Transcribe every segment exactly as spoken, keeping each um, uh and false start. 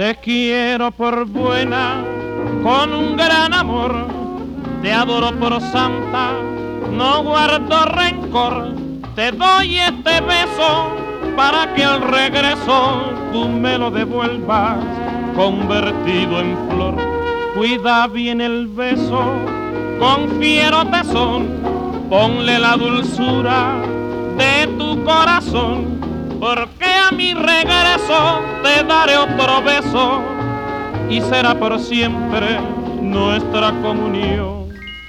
Te quiero por buena, con un gran amor, te adoro por santa, no guardo rencor, te doy este beso para que al regreso tú me lo devuelvas convertido en flor. Cuida bien el beso con fiero tesón, ponle la dulzura de tu corazón, porque a mi regreso te daré otro beso y será por siempre nuestra comunión.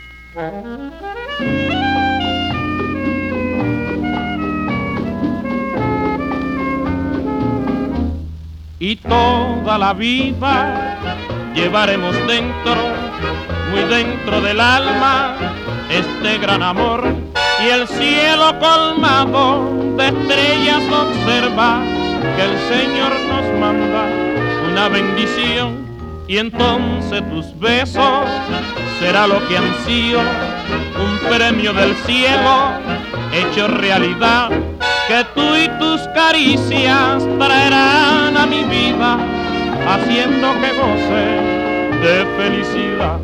Y toda la vida llevaremos dentro, muy dentro del alma, este gran amor, y el cielo colmado de estrellas observa que el Señor nos manda una bendición, y entonces tus besos será lo que ansío, un premio del cielo hecho realidad, que tú y tus caricias traerán a mi vida, haciendo que goce de felicidad.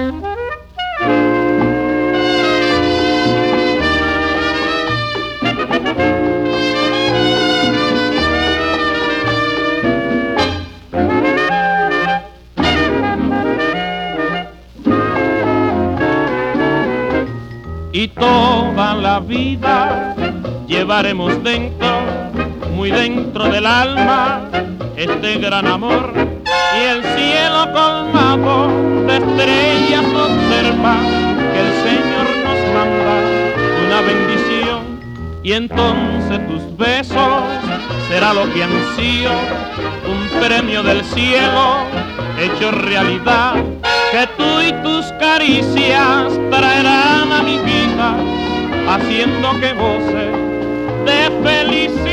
Y toda la vida llevaremos dentro, muy dentro del alma, este gran amor, y el cielo colmado de estrellas observa que el Señor nos manda una bendición, y entonces tus besos será lo que ansío, un premio del cielo hecho realidad, que tú y tus caricias traerán a mi vida, haciendo que goce de felicidad.